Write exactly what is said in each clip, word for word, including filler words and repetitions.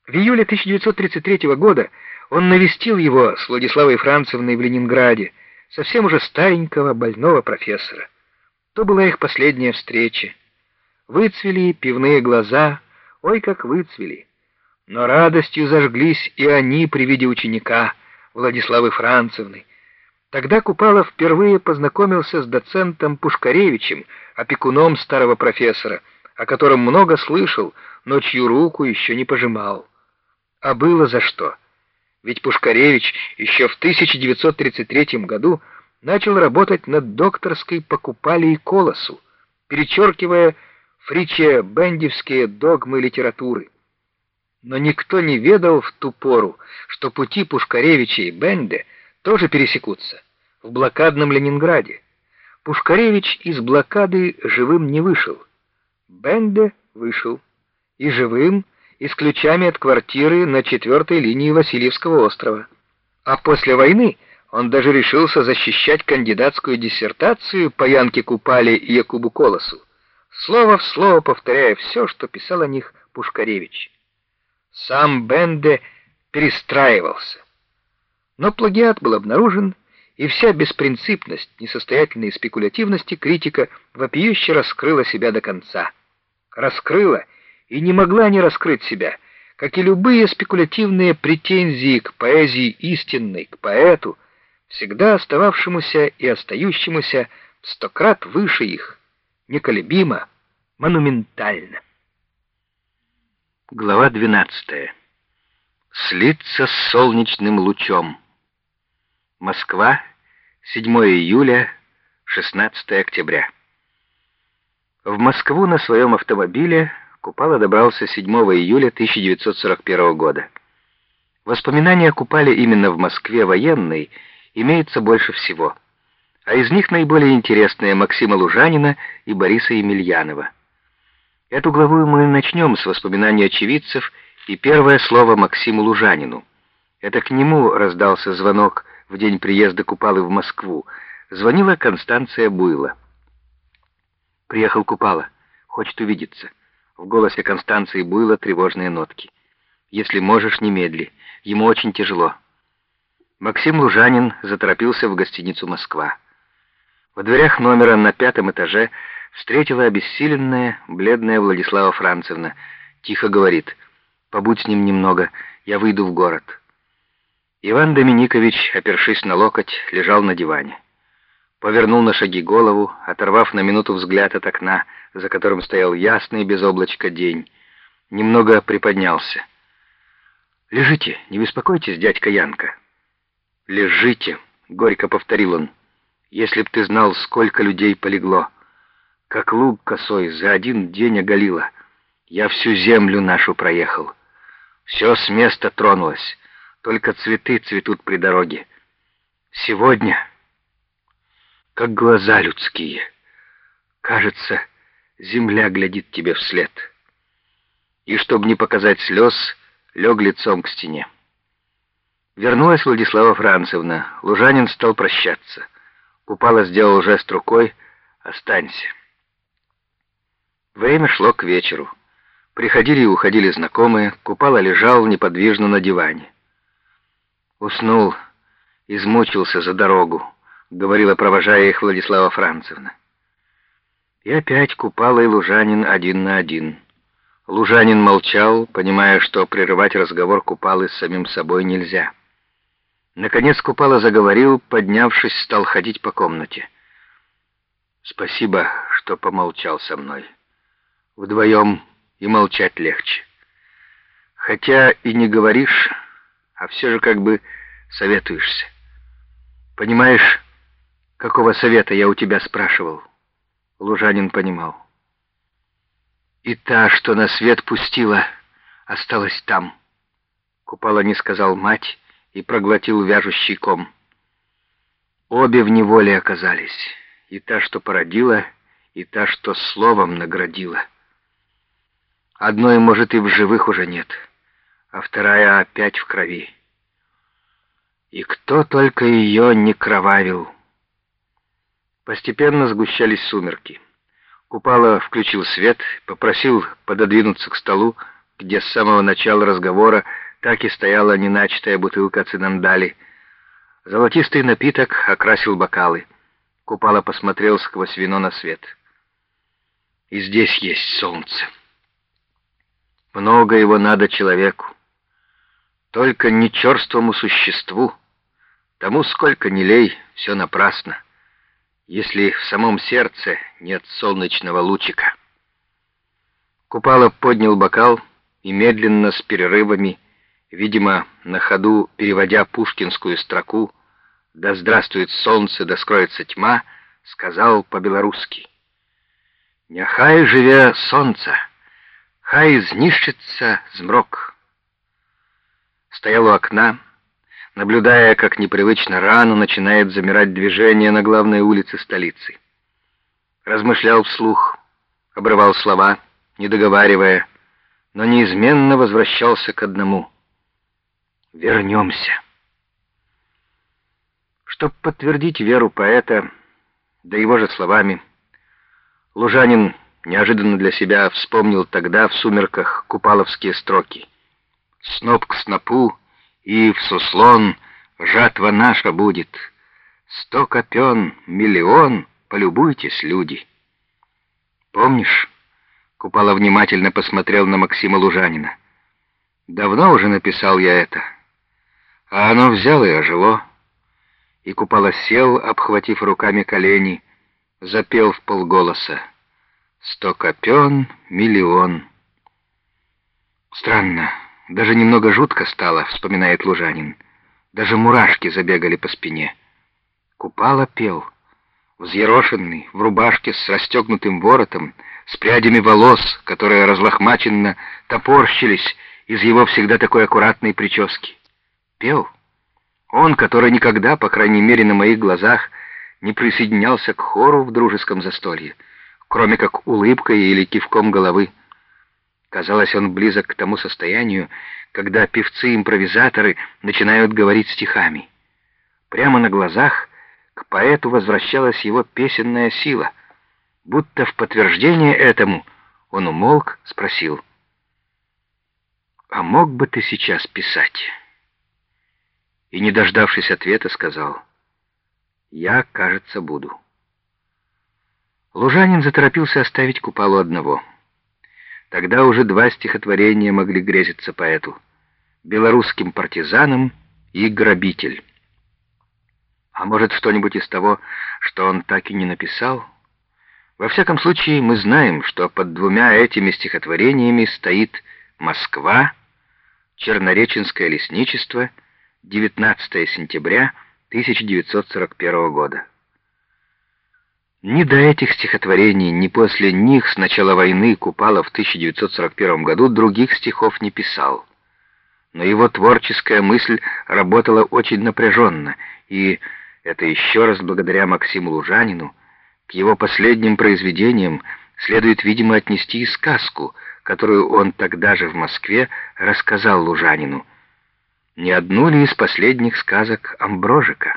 В июле тысяча девятьсот тридцать третьего года он навестил его с Владиславой Францевной в Ленинграде, совсем уже старенького больного профессора. То была их последняя встреча. Выцвели пивные глаза, ой, как выцвели. Но радостью зажглись и они при виде ученика Владиславы Францевны. Тогда Купала впервые познакомился с доцентом Пушкаревичем, опекуном старого профессора, о котором много слышал, но чью руку еще не пожимал. А было за что. Ведь Пушкаревич еще в тысяча девятьсот тридцать третьем году начал работать над докторской по Купале и Колосу, перечеркивая фриче-бендевские догмы литературы. Но никто не ведал в ту пору, что пути Пушкаревича и Бенде тоже пересекутся в блокадном Ленинграде. Пушкаревич из блокады живым не вышел. Бенде вышел. И живым, и с ключами от квартиры на четвертой линии Васильевского острова. А после войны он даже решился защищать кандидатскую диссертацию по Янке Купале и Якубу Колосу, слово в слово повторяя все, что писал о них Пушкаревич. Сам Бенде перестраивался. Но плагиат был обнаружен, и вся беспринципность, несостоятельной спекулятивности критика вопиюще раскрыла себя до конца. Раскрыла и не могла не раскрыть себя, как и любые спекулятивные претензии к поэзии истинной, к поэту, всегда остававшемуся и остающемуся в сто крат выше их, неколебимо, монументально. Глава двенадцатая. Слиться с солнечным лучом. Москва, седьмого июля, шестнадцатого октября. В Москву на своем автомобиле Купала добрался седьмого июля тысяча девятьсот сорок первого года. Воспоминания о Купале именно в Москве военной имеется больше всего, а из них наиболее интересные Максима Лужанина и Бориса Емельянова. Эту главу мы начнем с воспоминаний очевидцев и первое слово Максиму Лужанину. Это к нему раздался звонок в день приезда Купалы в Москву. Звонила Констанция Буйла. «Приехал Купала. Хочет увидеться». В голосе Констанции Буйла тревожные нотки. «Если можешь, немедли. Ему очень тяжело». Максим Лужанин заторопился в гостиницу «Москва». Во дверях номера на пятом этаже встретила обессиленная, бледная Владислава Францевна. Тихо говорит: «Побудь с ним немного, я выйду в город». Иван Доминикович, опершись на локоть, лежал на диване. Повернул на шаги голову, оторвав на минуту взгляд от окна, за которым стоял ясный без облачка день. Немного приподнялся. «Лежите, не беспокойтесь, дядька Янка». «Лежите», — горько повторил он. «Если б ты знал, сколько людей полегло. Как луг косой за один день оголило. Я всю землю нашу проехал. Все с места тронулось, только цветы цветут при дороге. Сегодня, как глаза людские, кажется, земля глядит тебе вслед». И, чтобы не показать слез, лег лицом к стене. Вернулась Владислава Францевна. Лужанин стал прощаться. Купала сделал жест рукой: «Останься». Время шло к вечеру. Приходили и уходили знакомые. Купала лежал неподвижно на диване. «Уснул, измучился за дорогу», — говорила, провожая их, Владислава Францевна. И опять Купала и Лужанин один на один. Лужанин молчал, понимая, что прерывать разговор Купалы с самим собой нельзя. Наконец Купала заговорил, поднявшись, стал ходить по комнате. «Спасибо, что помолчал со мной. Вдвоем и молчать легче. Хотя и не говоришь, а все же как бы советуешься. Понимаешь, какого совета я у тебя спрашивал?» Лужанин понимал. «И та, что на свет пустила, осталась там». Купала не сказал «мать» и проглотил вяжущий ком. Обе в неволе оказались, и та, что породила, и та, что словом наградила. Одной, может, и в живых уже нет, а вторая опять в крови. И кто только ее не кровавил. Постепенно сгущались сумерки. Купала включил свет, попросил пододвинуться к столу, где с самого начала разговора так и стояла неначатая бутылка цинандали. Золотистый напиток окрасил бокалы. Купала посмотрел сквозь вино на свет. И здесь есть солнце. Много его надо человеку. Только не черствому существу. Тому сколько ни лей, все напрасно, если в самом сердце нет солнечного лучика. Купала поднял бокал и медленно, с перерывами, видимо, на ходу переводя пушкинскую строку «Да здравствует солнце, да скроется тьма», сказал по-белорусски: «Няхай живе солнце, хай знищится змрок». Стоял у окна, наблюдая, как непривычно рано начинает замирать движение на главной улице столицы. Размышлял вслух, обрывал слова, не договаривая, но неизменно возвращался к одному: «Вернемся». Чтоб подтвердить веру поэта, да его же словами, Лужанин неожиданно для себя вспомнил тогда в сумерках купаловские строки: «Сноп к снопу, и в суслон жатва наша будет. Сто копен, миллион, полюбуйтесь, люди». «Помнишь?» — Купала внимательно посмотрел на Максима Лужанина. «Давно уже написал я это, а оно взяло и ожило». И Купала сел, обхватив руками колени, запел вполголоса: «Сто копен, миллион». Странно, даже немного жутко стало, вспоминает Лужанин. Даже мурашки забегали по спине. Купала пел, взъерошенный, в рубашке с расстегнутым воротом, с прядями волос, которые разлохмаченно топорщились из его всегда такой аккуратной прически. Пел он, который никогда, по крайней мере на моих глазах, не присоединялся к хору в дружеском застолье, кроме как улыбкой или кивком головы. Казалось, он близок к тому состоянию, когда певцы-импровизаторы начинают говорить стихами. Прямо на глазах к поэту возвращалась его песенная сила. Будто в подтверждение этому он умолк, спросил: «А мог бы ты сейчас писать?» И, не дождавшись ответа, сказал: «Я, кажется, буду». Лужанин заторопился оставить Купалу одного. Тогда уже два стихотворения могли грезиться поэту: «Белорусским партизанам» и «Грабитель». А может, что-нибудь из того, что он так и не написал? Во всяком случае, мы знаем, что под двумя этими стихотворениями стоит Москва, Чернореченское лесничество, девятнадцатое сентября тысяча девятьсот сорок первого года. Ни до этих стихотворений, ни после них с начала войны Купала в тысяча девятьсот сорок первом году других стихов не писал. Но его творческая мысль работала очень напряженно, и это еще раз благодаря Максиму Лужанину. К его последним произведениям следует, видимо, отнести и сказку, которую он тогда же в Москве рассказал Лужанину. Не одну ли из последних сказок Амброжика?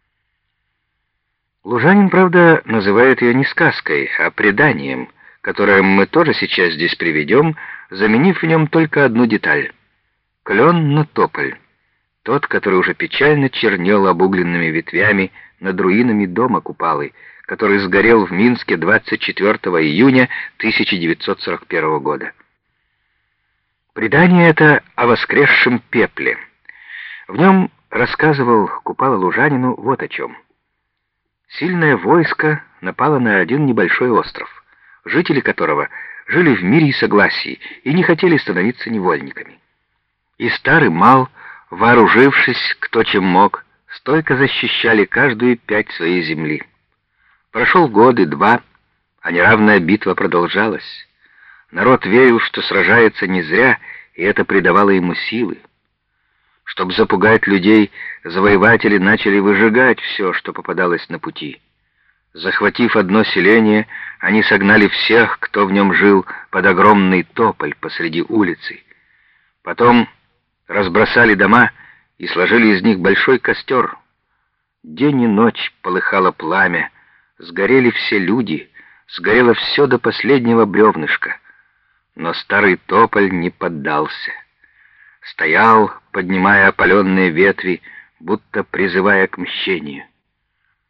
Лужанин, правда, называет ее не сказкой, а преданием, которое мы тоже сейчас здесь приведем, заменив в нем только одну деталь — клен на тополь, тот, который уже печально чернел обугленными ветвями над руинами дома Купалы, который сгорел в Минске двадцать четвёртого июня тысяча девятьсот сорок первого года. Предание это о воскресшем пепле. В нем рассказывал Купала Лужанину вот о чем. Сильное войско напало на один небольшой остров, жители которого жили в мире и согласии и не хотели становиться невольниками. И стар и мал, вооружившись кто чем мог, стойко защищали каждую пять своей земли. Прошел год и два, а неравная битва продолжалась. Народ верил, что сражается не зря, и это придавало ему силы. Чтобы запугать людей, завоеватели начали выжигать все, что попадалось на пути. Захватив одно селение, они согнали всех, кто в нем жил, под огромный тополь посреди улицы. Потом разбросали дома и сложили из них большой костер. День и ночь полыхало пламя, сгорели все люди, сгорело все до последнего бревнышка. Но старый тополь не поддался. Стоял, поднимая опаленные ветви, будто призывая к мщению.